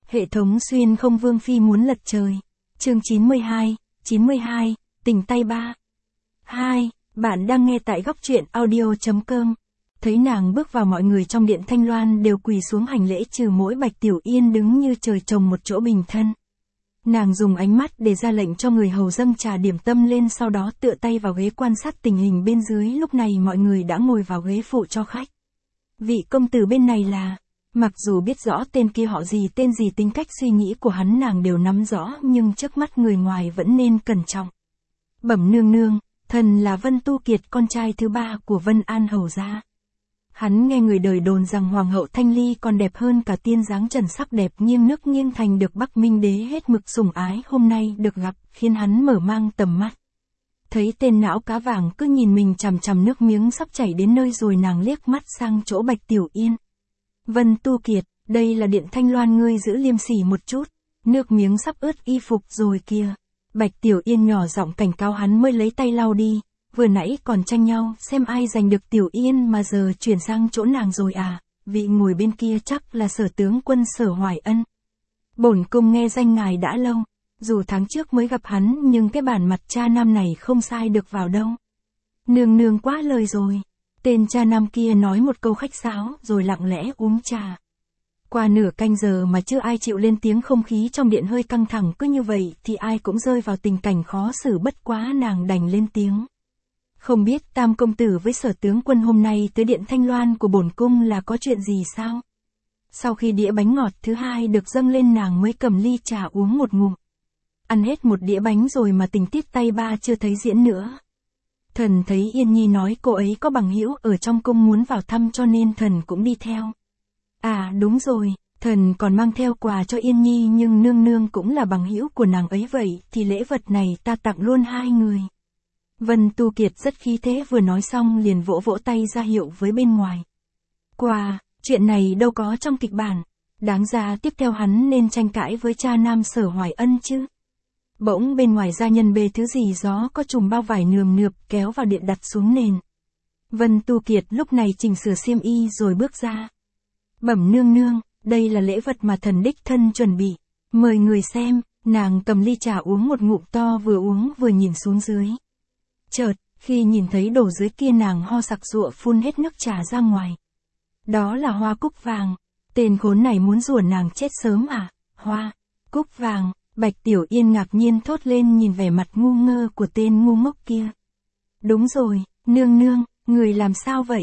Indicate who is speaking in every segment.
Speaker 1: Hệ thống xuyên không vương phi muốn lật trời. Chương 92, tình tay ba. 2, bạn đang nghe tại góc truyện audio.com. Thấy nàng bước vào mọi người trong điện Thanh Loan đều quỳ xuống hành lễ trừ mỗi Bạch Tiểu Yên đứng như trời trồng một chỗ bình thân. Nàng dùng ánh mắt để ra lệnh cho người hầu dâng trà điểm tâm lên, sau đó tựa tay vào ghế quan sát tình hình bên dưới. Lúc này mọi người đã ngồi vào ghế phụ cho khách. Vị công tử bên này là... Mặc dù biết rõ tên kia họ gì tên gì tính cách suy nghĩ của hắn nàng đều nắm rõ, nhưng trước mắt người ngoài vẫn nên cẩn trọng. Bẩm nương nương, thần là Vân Tu Kiệt, con trai thứ ba của Vân An hầu gia. Hắn nghe người đời đồn rằng hoàng hậu Thanh Ly còn đẹp hơn cả tiên dáng trần sắc đẹp nghiêng nước nghiêng thành được Bắc Minh đế hết mực sủng ái, hôm nay được gặp khiến hắn mở mang tầm mắt. Thấy tên não cá vàng cứ nhìn mình chằm chằm, nước miếng sắp chảy đến nơi rồi, nàng liếc mắt sang chỗ Bạch Tiểu Yên. Vân Tu Kiệt, đây là điện Thanh Loan, ngươi giữ liêm sỉ một chút, nước miếng sắp ướt y phục rồi kìa. Bạch Tiểu Yên nhỏ giọng cảnh cáo hắn mới lấy tay lau đi, vừa nãy còn tranh nhau xem ai giành được Tiểu Yên mà giờ chuyển sang chỗ nàng rồi à, vị ngồi bên kia chắc là Sở tướng quân Sở Hoài Ân. Bổn cung nghe danh ngài đã lâu, dù tháng trước mới gặp hắn nhưng cái bản mặt cha nam này không sai được vào đâu. Nương nương quá lời rồi. Tên cha nam kia nói một câu khách sáo rồi lặng lẽ uống trà. Qua nửa canh giờ mà chưa ai chịu lên tiếng, không khí trong điện hơi căng thẳng, cứ như vậy thì ai cũng rơi vào tình cảnh khó xử, bất quá nàng đành lên tiếng. Không biết Tam công tử với Sở tướng quân hôm nay tới điện Thanh Loan của bổn cung là có chuyện gì sao? Sau khi đĩa bánh ngọt thứ hai được dâng lên, nàng mới cầm ly trà uống một ngụm. Ăn hết một đĩa bánh rồi mà tình tiết tay ba chưa thấy diễn nữa. Thần thấy Yên Nhi nói cô ấy có bằng hữu ở trong cung muốn vào thăm cho nên thần cũng đi theo. À đúng rồi, thần còn mang theo quà cho Yên Nhi, nhưng nương nương cũng là bằng hữu của nàng ấy, vậy thì lễ vật này ta tặng luôn hai người. Vân Tu Kiệt rất khí thế, vừa nói xong liền vỗ vỗ tay ra hiệu với bên ngoài. Quà, chuyện này đâu có trong kịch bản, đáng ra tiếp theo hắn nên tranh cãi với cha nam Sở Hoài Ân chứ. Bỗng bên ngoài gia nhân bê thứ gì gió có chùm bao vải nườm nượp kéo vào điện đặt xuống nền. Vân Tu Kiệt lúc này chỉnh sửa xiêm y rồi bước ra. Bẩm nương nương, đây là lễ vật mà thần đích thân chuẩn bị, mời người xem. Nàng cầm ly trà uống một ngụm to, vừa uống vừa nhìn xuống dưới. Chợt, khi nhìn thấy đồ dưới kia nàng ho sặc sụa phun hết nước trà ra ngoài. Đó là hoa cúc vàng. Tên khốn này muốn rủa nàng chết sớm à? Hoa cúc vàng. Bạch Tiểu Yên ngạc nhiên thốt lên nhìn vẻ mặt ngu ngơ của tên ngu ngốc kia. Đúng rồi, nương nương, người làm sao vậy?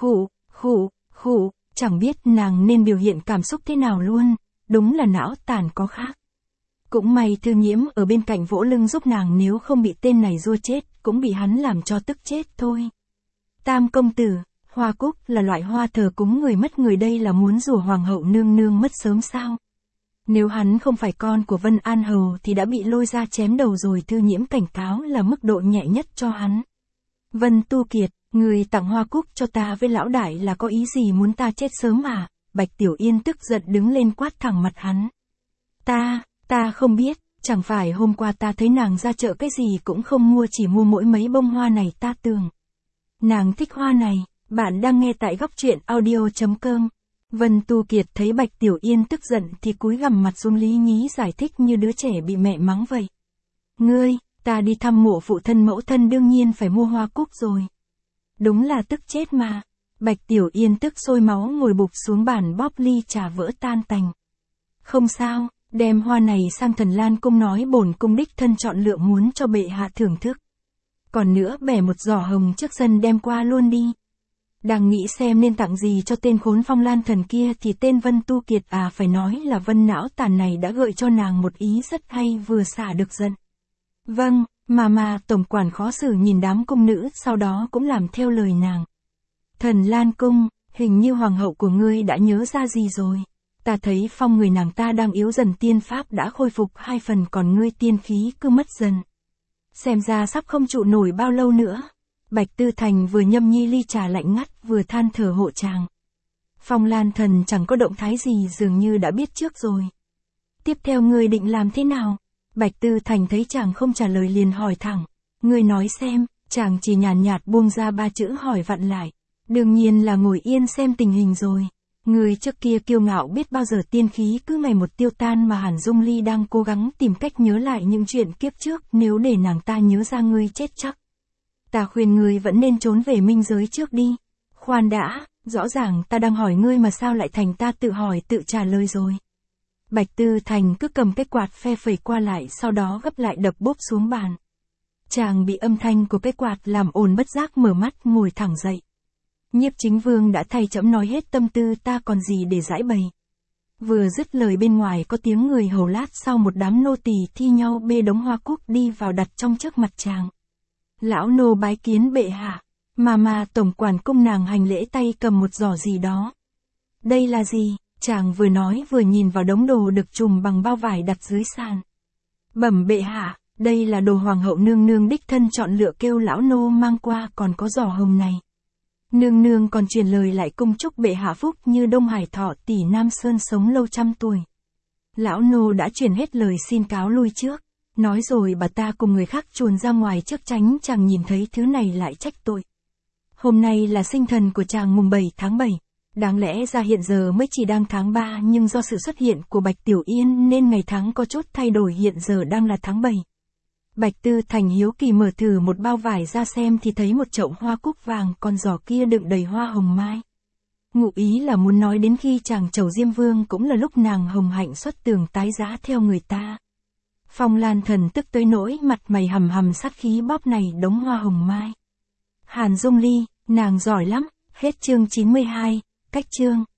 Speaker 1: Khụ, chẳng biết nàng nên biểu hiện cảm xúc thế nào luôn, đúng là não tàn có khác. Cũng may Thư Nhiễm ở bên cạnh vỗ lưng giúp nàng, nếu không bị tên này giua chết, cũng bị hắn làm cho tức chết thôi. Tam công tử, hoa cúc là loại hoa thờ cúng người mất người, đây là muốn rủa hoàng hậu nương nương mất sớm sao? Nếu hắn không phải con của Vân An hầu thì đã bị lôi ra chém đầu rồi. Thư Nhiễm cảnh cáo là mức độ nhẹ nhất cho hắn. Vân Tu Kiệt, người tặng hoa cúc cho ta với lão đại là có ý gì, muốn ta chết sớm à? Bạch Tiểu Yên tức giận đứng lên quát thẳng mặt hắn. Ta không biết, chẳng phải hôm qua ta thấy nàng ra chợ cái gì cũng không mua, chỉ mua mỗi mấy bông hoa này, ta tưởng nàng thích hoa này. Bạn đang nghe tại góc truyện audio.com. Vân Tu Kiệt thấy Bạch Tiểu Yên tức giận thì cúi gằm mặt xuống lý nhí giải thích như đứa trẻ bị mẹ mắng vậy. Ngươi, ta đi thăm mộ phụ thân mẫu thân đương nhiên phải mua hoa cúc rồi. Đúng là tức chết mà. Bạch Tiểu Yên tức sôi máu ngồi bụp xuống bàn bóp ly trà vỡ tan tành. Không sao, đem hoa này sang Thần Lan cung nói bổn cung đích thân chọn lựa muốn cho bệ hạ thưởng thức. Còn nữa bẻ một giỏ hồng trước sân đem qua luôn đi. Đang nghĩ xem nên tặng gì cho tên khốn Phong Lan thần kia thì tên Vân Tu Kiệt, phải nói là Vân não tàn này đã gợi cho nàng một ý rất hay, vừa xả được giận. Vâng, mà tổng quản khó xử nhìn đám cung nữ, sau đó cũng làm theo lời nàng. Thần Lan cung, hình như hoàng hậu của ngươi đã nhớ ra gì rồi. Ta thấy phong người nàng ta đang yếu dần, tiên pháp đã khôi phục 2 phần, còn ngươi tiên khí cứ mất dần. Xem ra sắp không trụ nổi bao lâu nữa. Bạch Tư Thành vừa nhâm nhi ly trà lạnh ngắt vừa than thở hộ chàng. Phong Lan thần chẳng có động thái gì, dường như đã biết trước rồi. Tiếp theo ngươi định làm thế nào? Bạch Tư Thành thấy chàng không trả lời liền hỏi thẳng. Ngươi nói xem. Chàng chỉ nhàn nhạt buông ra 3 chữ hỏi vặn lại. Đương nhiên là ngồi yên xem tình hình rồi. Người trước kia kiêu ngạo biết bao giờ tiên khí cứ ngày một tiêu tan mà Hàn Dung Ly đang cố gắng tìm cách nhớ lại những chuyện kiếp trước, nếu để nàng ta nhớ ra ngươi chết chắc. Ta khuyên ngươi vẫn nên trốn về minh giới trước đi. Khoan đã, rõ ràng ta đang hỏi ngươi mà sao lại thành ta tự hỏi tự trả lời rồi. Bạch Tư Thành cứ cầm cái quạt phe phẩy qua lại, sau đó gấp lại đập bốp xuống bàn. Chàng bị âm thanh của cái quạt làm ồn, bất giác mở mắt ngồi thẳng dậy. Nhiếp Chính Vương đã thay trẫm nói hết tâm tư, ta còn gì để giải bày. Vừa dứt lời bên ngoài có tiếng người hầu, lát sau một đám nô tỳ thi nhau bê đống hoa cúc đi vào đặt trong trước mặt chàng. Lão nô bái kiến bệ hạ. Mà tổng quản cung nàng hành lễ, tay cầm một giỏ gì đó. Đây là gì? Chàng vừa nói vừa nhìn vào đống đồ được trùm bằng bao vải đặt dưới sàn. Bẩm bệ hạ, đây là đồ hoàng hậu nương nương đích thân chọn lựa kêu lão nô mang qua, còn có giỏ hồng này. Nương nương còn truyền lời lại cung chúc bệ hạ phúc như Đông Hải Thọ tỷ Nam Sơn sống lâu trăm tuổi. Lão nô đã truyền hết lời xin cáo lui trước. Nói rồi bà ta cùng người khác chuồn ra ngoài trước, tránh chàng nhìn thấy thứ này lại trách tội. Hôm nay là sinh thần của chàng mùng 7 tháng 7. Đáng lẽ ra hiện giờ mới chỉ đang tháng 3, nhưng do sự xuất hiện của Bạch Tiểu Yên nên ngày tháng có chút thay đổi, hiện giờ đang là tháng 7. Bạch Tư Thành hiếu kỳ mở thử một bao vải ra xem thì thấy một chậu hoa cúc vàng, còn giỏ kia đựng đầy hoa hồng mai. Ngụ ý là muốn nói đến khi chàng chầu Diêm Vương cũng là lúc nàng hồng hạnh xuất tường tái giá theo người ta. Phong Lan Thần tức tới nỗi mặt mày hầm hầm sát khí bóp này đống hoa hồng mai. Hàn Dung Ly, nàng giỏi lắm. Hết chương 92, cách chương.